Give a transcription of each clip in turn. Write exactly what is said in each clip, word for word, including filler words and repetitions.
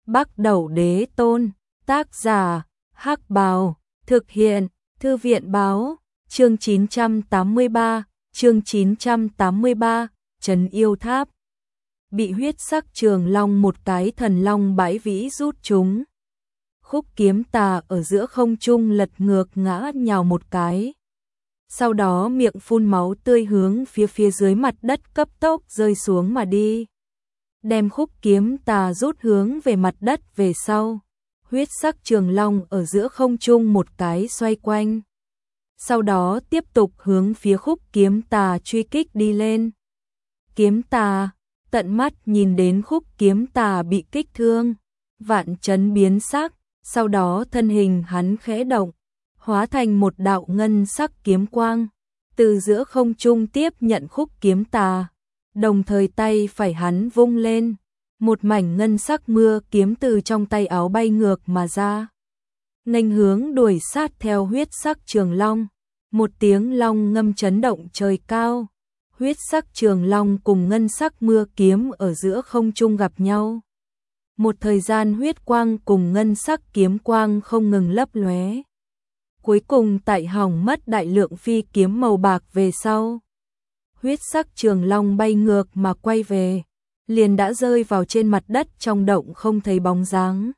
Bắc Đẩu Đế Tôn, tác giả, Hắc Bào, thực hiện, Thư viện Báo, chương chín trăm tám mươi ba, chương chín trăm tám mươi ba, Trấn Yêu Tháp. Bị huyết sắc trường long một cái thần long bãi vĩ rút chúng. Khúc kiếm tà ở giữa không trung lật ngược ngã nhào một cái. Sau đó miệng phun máu tươi hướng phía phía dưới mặt đất cấp tốc rơi xuống mà đi. Đem khúc kiếm tà rút hướng về mặt đất về sau. Huyết sắc trường long ở giữa không trung một cái xoay quanh. Sau đó tiếp tục hướng phía khúc kiếm tà truy kích đi lên. Kiếm tà, tận mắt nhìn đến khúc kiếm tà bị kích thương. Vạn chấn biến sắc, sau đó thân hình hắn khẽ động, hóa thành một đạo ngân sắc kiếm quang. Từ giữa không trung tiếp nhận khúc kiếm tà. Đồng thời tay phải hắn vung lên, một mảnh ngân sắc mưa kiếm từ trong tay áo bay ngược mà ra. Nghênh hướng đuổi sát theo huyết sắc trường long, một tiếng long ngâm chấn động trời cao. Huyết sắc trường long cùng ngân sắc mưa kiếm ở giữa không trung gặp nhau. Một thời gian huyết quang cùng ngân sắc kiếm quang không ngừng lấp lóe. Cuối cùng tại hỏng mất đại lượng phi kiếm màu bạc về sau. Huyết sắc trường long bay ngược mà quay về, liền đã rơi vào trên mặt đất trong động không thấy bóng dáng.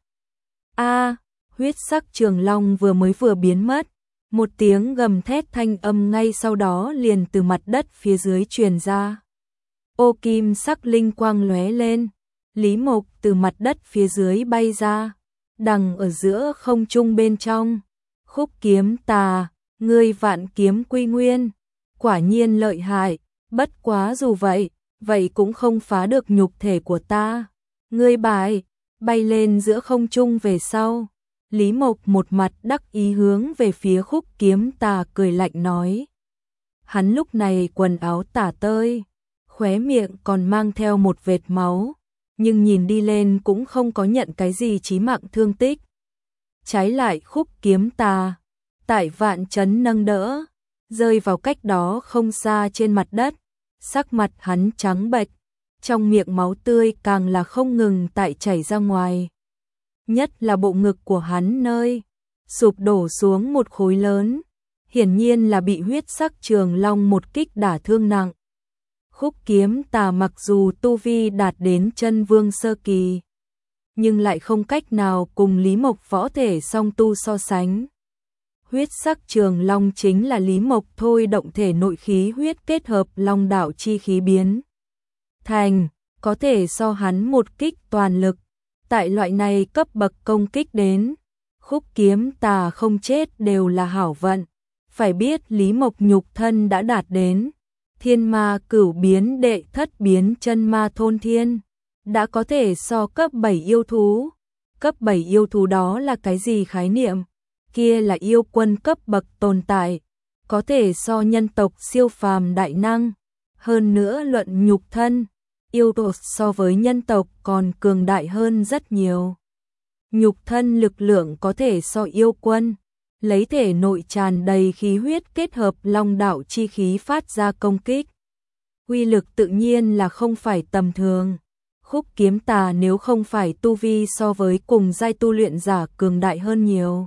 A, huyết sắc trường long vừa mới vừa biến mất, một tiếng gầm thét thanh âm ngay sau đó liền từ mặt đất phía dưới truyền ra. Ô kim sắc linh quang lóe lên, Lý Mộc từ mặt đất phía dưới bay ra, đằng ở giữa không trung bên trong. Khúc kiếm tà, ngươi vạn kiếm quy nguyên, quả nhiên lợi hại. Bất quá dù vậy, vậy cũng không phá được nhục thể của ta. Ngươi bại, bay lên giữa không trung về sau. Lý Mộc một mặt đắc ý hướng về phía khúc kiếm tà cười lạnh nói. Hắn lúc này quần áo tả tơi, khóe miệng còn mang theo một vệt máu, nhưng nhìn đi lên cũng không có nhận cái gì chí mạng thương tích. Trái lại khúc kiếm tà, tại vạn chấn nâng đỡ, rơi vào cách đó không xa trên mặt đất, sắc mặt hắn trắng bệch, trong miệng máu tươi càng là không ngừng tại chảy ra ngoài. Nhất là bộ ngực của hắn nơi sụp đổ xuống một khối lớn, hiển nhiên là bị huyết sắc trường long một kích đả thương nặng. Khúc kiếm tà mặc dù tu vi đạt đến chân vương sơ kỳ, nhưng lại không cách nào cùng Lý Mộc võ thể song tu so sánh. Huyết sắc trường long chính là Lý Mộc thôi động thể nội khí huyết kết hợp long đạo chi khí biến thành, có thể so hắn một kích toàn lực. Tại loại này cấp bậc công kích đến, khúc kiếm tà không chết đều là hảo vận. Phải biết Lý Mộc nhục thân đã đạt đến thiên ma cửu biến đệ thất biến chân ma thôn thiên, đã có thể so cấp bảy yêu thú. Cấp bảy yêu thú đó là cái gì khái niệm? Kia là yêu quân cấp bậc tồn tại, có thể so nhân tộc siêu phàm đại năng. Hơn nữa luận nhục thân, yêu tộc so với nhân tộc còn cường đại hơn rất nhiều. Nhục thân lực lượng có thể so yêu quân, lấy thể nội tràn đầy khí huyết kết hợp long đạo chi khí phát ra công kích. Uy lực tự nhiên là không phải tầm thường. Khúc kiếm tà nếu không phải tu vi so với cùng giai tu luyện giả cường đại hơn nhiều,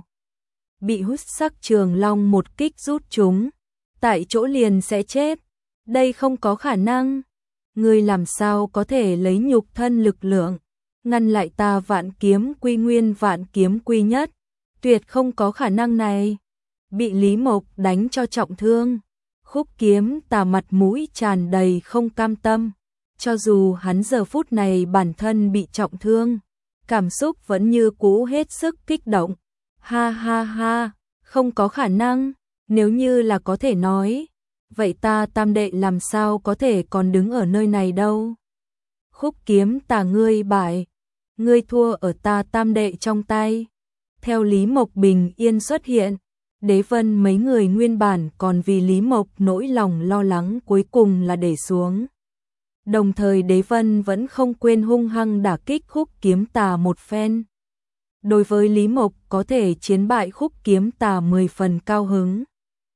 bị huyết sắc trường long một kích rút chúng, tại chỗ liền sẽ chết. Đây không có khả năng. Ngươi làm sao có thể lấy nhục thân lực lượng ngăn lại ta vạn kiếm quy nguyên vạn kiếm quy nhất? Tuyệt không có khả năng này. Bị Lý Mộc đánh cho trọng thương, khúc kiếm tà mặt mũi tràn đầy không cam tâm. Cho dù hắn giờ phút này bản thân bị trọng thương, cảm xúc vẫn như cũ hết sức kích động. Ha ha ha, không có khả năng. Nếu như là có thể nói, vậy ta tam đệ làm sao có thể còn đứng ở nơi này đâu? Khúc kiếm tà ngươi bại, ngươi thua ở ta tam đệ trong tay. Theo Lý Mộc bình yên xuất hiện, Đế Vân mấy người nguyên bản còn vì Lý Mộc nỗi lòng lo lắng cuối cùng là để xuống. Đồng thời Đế Vân vẫn không quên hung hăng đả kích khúc kiếm tà một phen. Đối với Lý Mộc có thể chiến bại khúc kiếm tà mười phần cao hứng.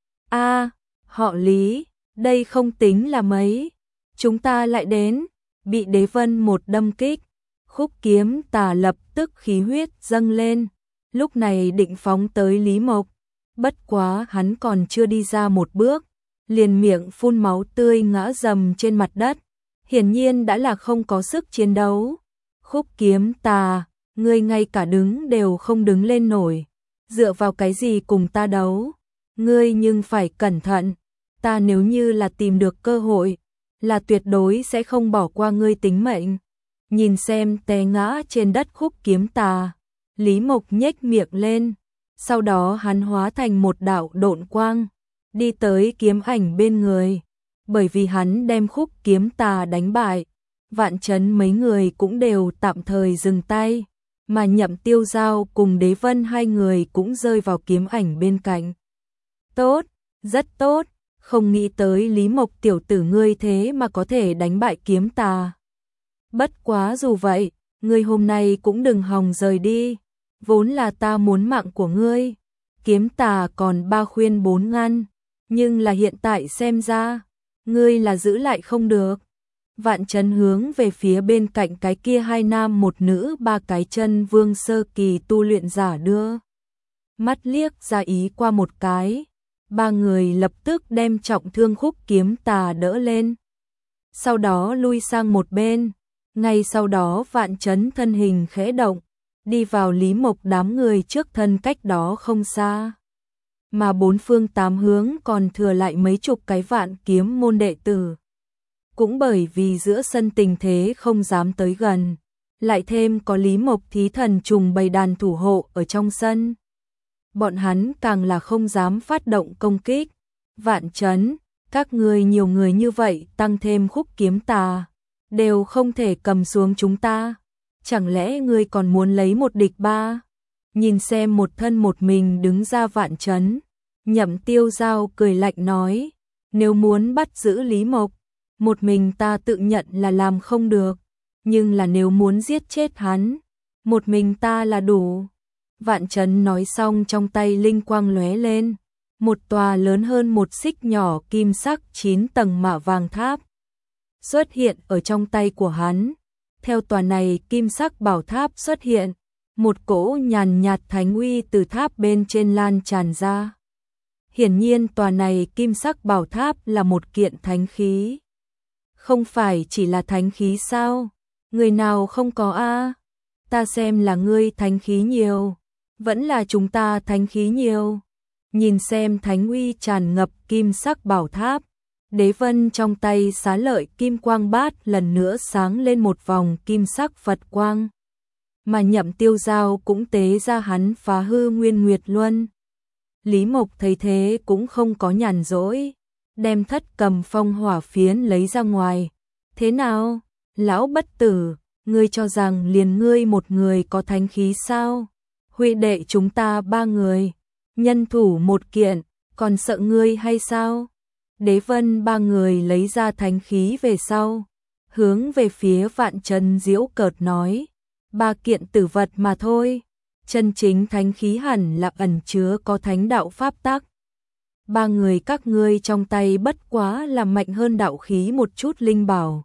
A, họ Lý, đây không tính là mấy. Chúng ta lại đến, bị Đế Vân một đâm kích. Khúc Kiếm Tà lập tức khí huyết dâng lên, lúc này định phóng tới Lý Mộc, bất quá hắn còn chưa đi ra một bước, liền miệng phun máu tươi ngã rầm trên mặt đất, hiển nhiên đã là không có sức chiến đấu. Khúc Kiếm Tà, ngươi ngay cả đứng đều không đứng lên nổi, dựa vào cái gì cùng ta đấu? Ngươi nhưng phải cẩn thận, ta nếu như là tìm được cơ hội, là tuyệt đối sẽ không bỏ qua ngươi tính mệnh. Nhìn xem té ngã trên đất Khúc Kiếm Tà, Lý Mộc nhếch miệng lên, sau đó hắn hóa thành một đạo độn quang, đi tới kiếm ảnh bên người, bởi vì hắn đem Khúc Kiếm Tà đánh bại, Vạn Chấn mấy người cũng đều tạm thời dừng tay, mà Nhậm Tiêu Giao cùng Đế Vân hai người cũng rơi vào kiếm ảnh bên cạnh. Tốt, rất tốt, không nghĩ tới Lý Mộc tiểu tử ngươi thế mà có thể đánh bại Kiếm Tà. Bất quá dù vậy, ngươi hôm nay cũng đừng hòng rời đi, vốn là ta muốn mạng của ngươi. Kiếm Tà còn ba khuyên bốn ngăn, nhưng là hiện tại xem ra, ngươi là giữ lại không được. Vạn Chấn hướng về phía bên cạnh cái kia hai nam một nữ ba cái chân vương sơ kỳ tu luyện giả đưa mắt liếc ra ý qua một cái, ba người lập tức đem trọng thương Khúc Kiếm Tà đỡ lên, sau đó lui sang một bên. Ngay sau đó Vạn Chấn thân hình khẽ động, đi vào Lý Mộc đám người trước thân cách đó không xa, mà bốn phương tám hướng còn thừa lại mấy chục cái Vạn Kiếm môn đệ tử. Cũng bởi vì giữa sân tình thế không dám tới gần, lại thêm có Lý Mộc thí thần trùng bầy đàn thủ hộ ở trong sân, bọn hắn càng là không dám phát động công kích. Vạn Chấn, các ngươi nhiều người như vậy tăng thêm Khúc Kiếm Tà, đều không thể cầm xuống chúng ta, chẳng lẽ ngươi còn muốn lấy một địch ba? Nhìn xem một thân một mình đứng ra Vạn Chấn, Nhậm Tiêu Giao cười lạnh nói, nếu muốn bắt giữ Lý Mộc, một mình ta tự nhận là làm không được, nhưng là nếu muốn giết chết hắn, một mình ta là đủ. Vạn Chấn nói xong trong tay linh quang lóe lên, một tòa lớn hơn một xích nhỏ kim sắc chín tầng mạ vàng tháp xuất hiện ở trong tay của hắn. Theo tòa này kim sắc bảo tháp xuất hiện, một cỗ nhàn nhạt thánh uy từ tháp bên trên lan tràn ra. Hiển nhiên tòa này kim sắc bảo tháp là một kiện thánh khí. Không phải chỉ là thánh khí sao? Người nào không có a? Ta xem là ngươi thánh khí nhiều, vẫn là chúng ta thánh khí nhiều. Nhìn xem thánh uy tràn ngập kim sắc bảo tháp, Đế Vân trong tay xá lợi kim quang bát lần nữa sáng lên một vòng kim sắc Phật quang, mà Nhậm Tiêu Giao cũng tế ra hắn phá hư nguyên nguyệt luân. Lý Mộc thấy thế cũng không có nhàn rỗi, đem thất cầm phong hỏa phiến lấy ra ngoài. Thế nào, lão bất tử, ngươi cho rằng liền ngươi một người có thánh khí sao? Huy đệ chúng ta ba người, nhân thủ một kiện, còn sợ ngươi hay sao? Đế Vân ba người lấy ra thánh khí về sau, hướng về phía Vạn Chấn giễu cợt nói, ba kiện tử vật mà thôi, chân chính thánh khí hẳn là ẩn chứa có thánh đạo pháp tắc. Ba người các ngươi trong tay bất quá là mạnh hơn đạo khí một chút linh bảo,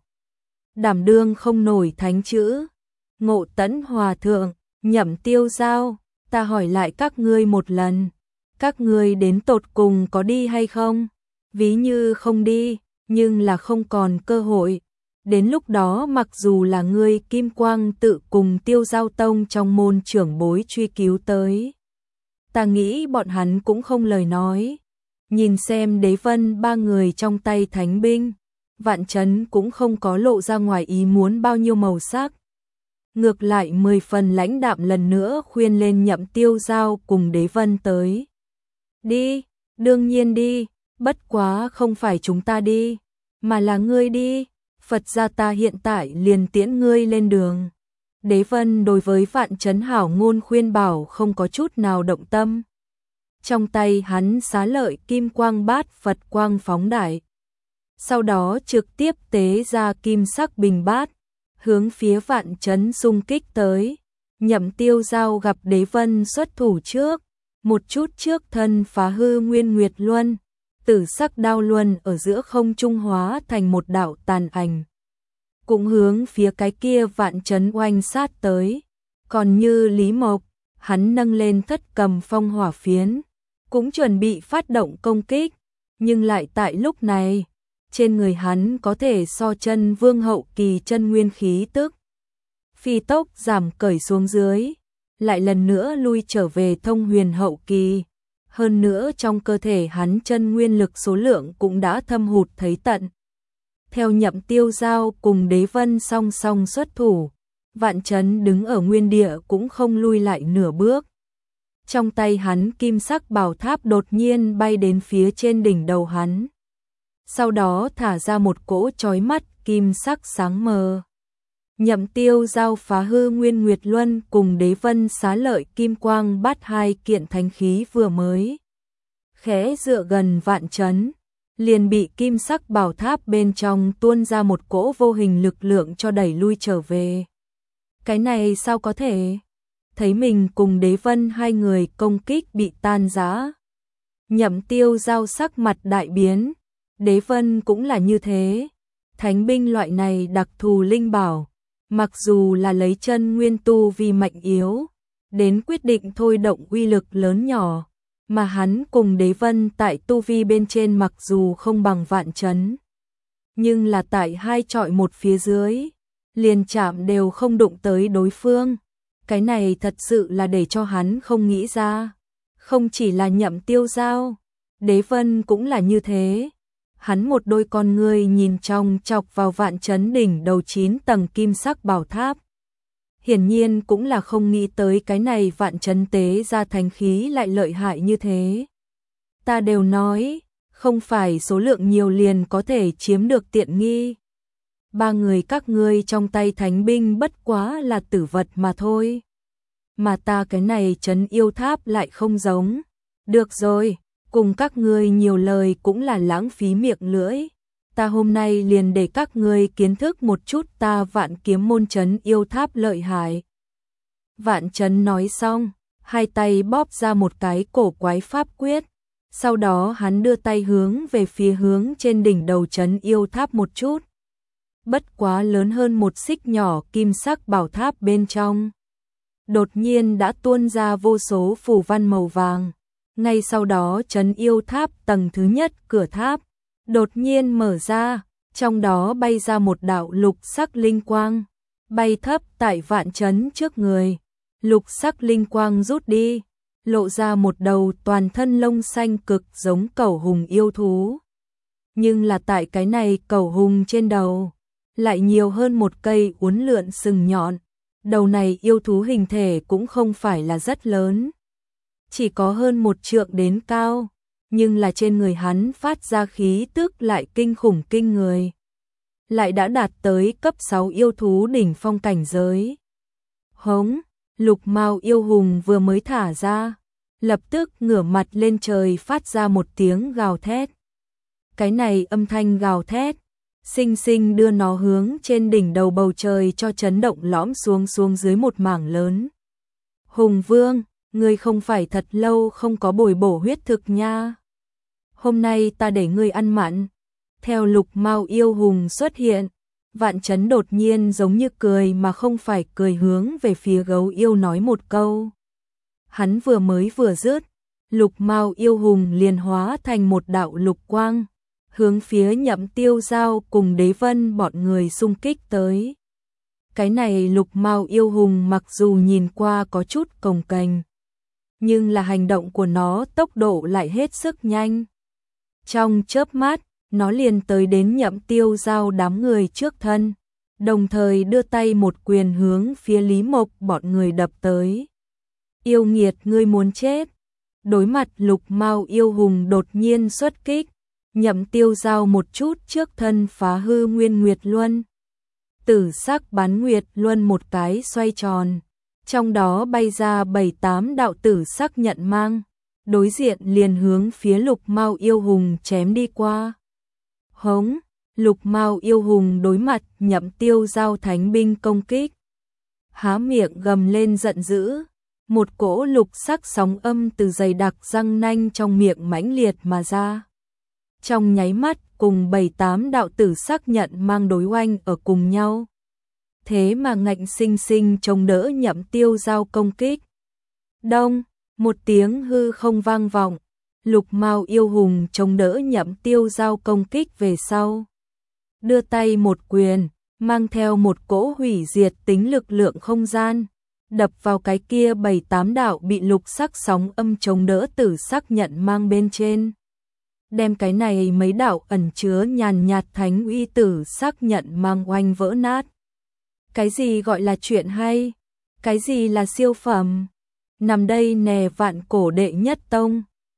đảm đương không nổi thánh chữ. Ngộ Tấn Hòa Thượng, Nhậm Tiêu Giao, ta hỏi lại các ngươi một lần, các ngươi đến tột cùng có đi hay không? Ví như không đi, nhưng là không còn cơ hội. Đến lúc đó mặc dù là ngươi Kim Quang tự cùng Tiêu Giao Tông trong môn trưởng bối truy cứu tới, ta nghĩ bọn hắn cũng không lời nói. Nhìn xem Đế Vân ba người trong tay thánh binh, Vạn Chấn cũng không có lộ ra ngoài ý muốn bao nhiêu màu sắc. Ngược lại mười phần lãnh đạm lần nữa khuyên lên Nhậm Tiêu Giao cùng Đế Vân tới. Đi, đương nhiên đi, bất quá không phải chúng ta đi, mà là ngươi đi, Phật gia ta hiện tại liền tiễn ngươi lên đường. Đế Vân đối với Vạn Chấn hảo ngôn khuyên bảo không có chút nào động tâm. Trong tay hắn xá lợi kim quang bát Phật quang phóng đại, sau đó trực tiếp tế ra kim sắc bình bát, hướng phía Vạn Chấn xung kích tới. Nhậm Tiêu Giao gặp Đế Vân xuất thủ trước, một chút trước thân phá hư nguyên nguyệt luân, tử sắc đao luân ở giữa không trung hóa thành một đạo tàn ảnh. cũng hướng phía cái kia vạn chấn oanh sát tới. Còn như Lý Mộc, hắn nâng lên thất cầm phong hỏa phiến, cũng chuẩn bị phát động công kích, nhưng lại tại lúc này, trên người hắn có thể so chân vương hậu kỳ chân nguyên khí tức. Phi tốc giảm cởi xuống dưới, lại lần nữa lui trở về thông huyền hậu kỳ. Hơn nữa trong cơ thể hắn chân nguyên lực số lượng cũng đã thâm hụt thấy tận. Theo Nhậm Tiêu Giao cùng Đế Vân song song xuất thủ, Vạn Chấn đứng ở nguyên địa cũng không lui lại nửa bước. Trong tay hắn kim sắc bảo tháp đột nhiên bay đến phía trên đỉnh đầu hắn. Sau đó thả ra một cỗ chói mắt kim sắc sáng mờ. Nhậm Tiêu Giao phá hư Nguyên Nguyệt Luân cùng Đế Vân xá lợi kim quang bắt hai kiện thánh khí vừa mới khẽ dựa gần Vạn Chấn, liền bị kim sắc bảo tháp bên trong tuôn ra một cỗ vô hình lực lượng cho đẩy lui trở về. Cái này sao có thể? Thấy mình cùng Đế Vân hai người công kích bị tan rã, Nhậm Tiêu Giao sắc mặt đại biến, Đế Vân cũng là như thế. Thánh binh loại này đặc thù linh bảo, mặc dù là lấy chân nguyên tu vi mạnh yếu, đến quyết định thôi động uy lực lớn nhỏ, mà hắn cùng Đế Vân tại tu vi bên trên mặc dù không bằng Vạn Chấn, nhưng là tại hai trọi một phía dưới, liền chạm đều không đụng tới đối phương. Cái này thật sự là để cho hắn không nghĩ ra. Không chỉ là Nhậm Tiêu Giao, Đế Vân cũng là như thế. Hắn một đôi con ngươi nhìn trong chọc vào Vạn Chấn đỉnh đầu chín tầng kim sắc bảo tháp. Hiển nhiên cũng là không nghĩ tới cái này Vạn Chấn tế ra thánh khí lại lợi hại như thế. Ta đều nói, không phải số lượng nhiều liền có thể chiếm được tiện nghi. Ba người các ngươi trong tay thánh binh bất quá là tử vật mà thôi. Mà ta cái này trấn yêu tháp lại không giống. Được rồi, cùng các ngươi nhiều lời cũng là lãng phí miệng lưỡi. Ta hôm nay liền để các ngươi kiến thức một chút ta Vạn Kiếm môn trấn yêu tháp lợi hại. Vạn Chấn nói xong, hai tay bóp ra một cái cổ quái pháp quyết. Sau đó hắn đưa tay hướng về phía hướng trên đỉnh đầu trấn yêu tháp một chút. Bất quá lớn hơn một xích nhỏ kim sắc bảo tháp bên trong. Đột nhiên đã tuôn ra vô số phù văn màu vàng. Ngay sau đó trấn yêu tháp tầng thứ nhất cửa tháp đột nhiên mở ra, trong đó bay ra một đạo lục sắc linh quang, bay thấp tại Vạn Chấn trước người. Lục sắc linh quang rút đi, lộ ra một đầu toàn thân lông xanh cực giống cẩu hùng yêu thú. Nhưng là tại cái này cẩu hùng trên đầu lại nhiều hơn một cây uốn lượn sừng nhọn. Đầu này yêu thú hình thể cũng không phải là rất lớn, chỉ có hơn một trượng đến cao, nhưng là trên người hắn phát ra khí tức lại kinh khủng kinh người. Lại đã đạt tới cấp sáu yêu thú đỉnh phong cảnh giới. Hống, lục mao yêu hùng vừa mới thả ra, lập tức ngửa mặt lên trời phát ra một tiếng gào thét. Cái này âm thanh gào thét sinh sinh đưa nó hướng trên đỉnh đầu bầu trời cho chấn động lõm xuống xuống dưới một mảng lớn. Hùng Vương, ngươi không phải thật lâu không có bồi bổ huyết thực nha. Hôm nay ta để ngươi ăn mặn. Theo lục mao yêu hùng xuất hiện, Vạn Chấn đột nhiên giống như cười mà không phải cười hướng về phía gấu yêu nói một câu. Hắn vừa mới vừa dứt, lục mao yêu hùng liền hóa thành một đạo lục quang, hướng phía Nhậm Tiêu Giao cùng Đế Vân bọn người xung kích tới. Cái này lục mao yêu hùng mặc dù nhìn qua có chút cồng kềnh, nhưng là hành động của nó tốc độ lại hết sức nhanh. Trong chớp mắt, nó liền tới đến Nhậm Tiêu Giao đám người trước thân, đồng thời đưa tay một quyền hướng phía Lý Mộc bọn người đập tới. Yêu nghiệt, ngươi muốn chết. Đối mặt lục mao yêu hùng đột nhiên xuất kích, Nhậm Tiêu Giao một chút trước thân phá hư Nguyên Nguyệt Luân. Tử sắc bán Nguyệt Luân một cái xoay tròn, trong đó bay ra bảy tám đạo tử sắc nhận mang, đối diện liền hướng phía lục mao yêu hùng chém đi qua. Hống, lục mao yêu hùng đối mặt Nhậm Tiêu Giao thánh binh công kích, há miệng gầm lên giận dữ, một cỗ lục sắc sóng âm từ dày đặc răng nanh trong miệng mãnh liệt mà ra. trong nháy mắt cùng bảy tám đạo tử sắc nhận mang đối oanh ở cùng nhau. Thế mà ngạnh sinh sinh chống đỡ Nhậm Tiêu Giao công kích. Đông, một tiếng hư không vang vọng, Lục Mao yêu hùng chống đỡ Nhậm Tiêu Giao công kích về sau. Đưa tay một quyền, mang theo một cỗ hủy diệt tính lực lượng không gian, đập vào cái kia bảy tám đạo bị lục sắc sóng âm chống đỡ tử sắc nhận mang bên trên. Đem cái này mấy đạo ẩn chứa nhàn nhạt thánh uy tử sắc nhận mang oanh vỡ nát. Cái gì gọi là chuyện hay? Cái gì là siêu phẩm? Nằm đây nè vạn cổ đệ nhất tông.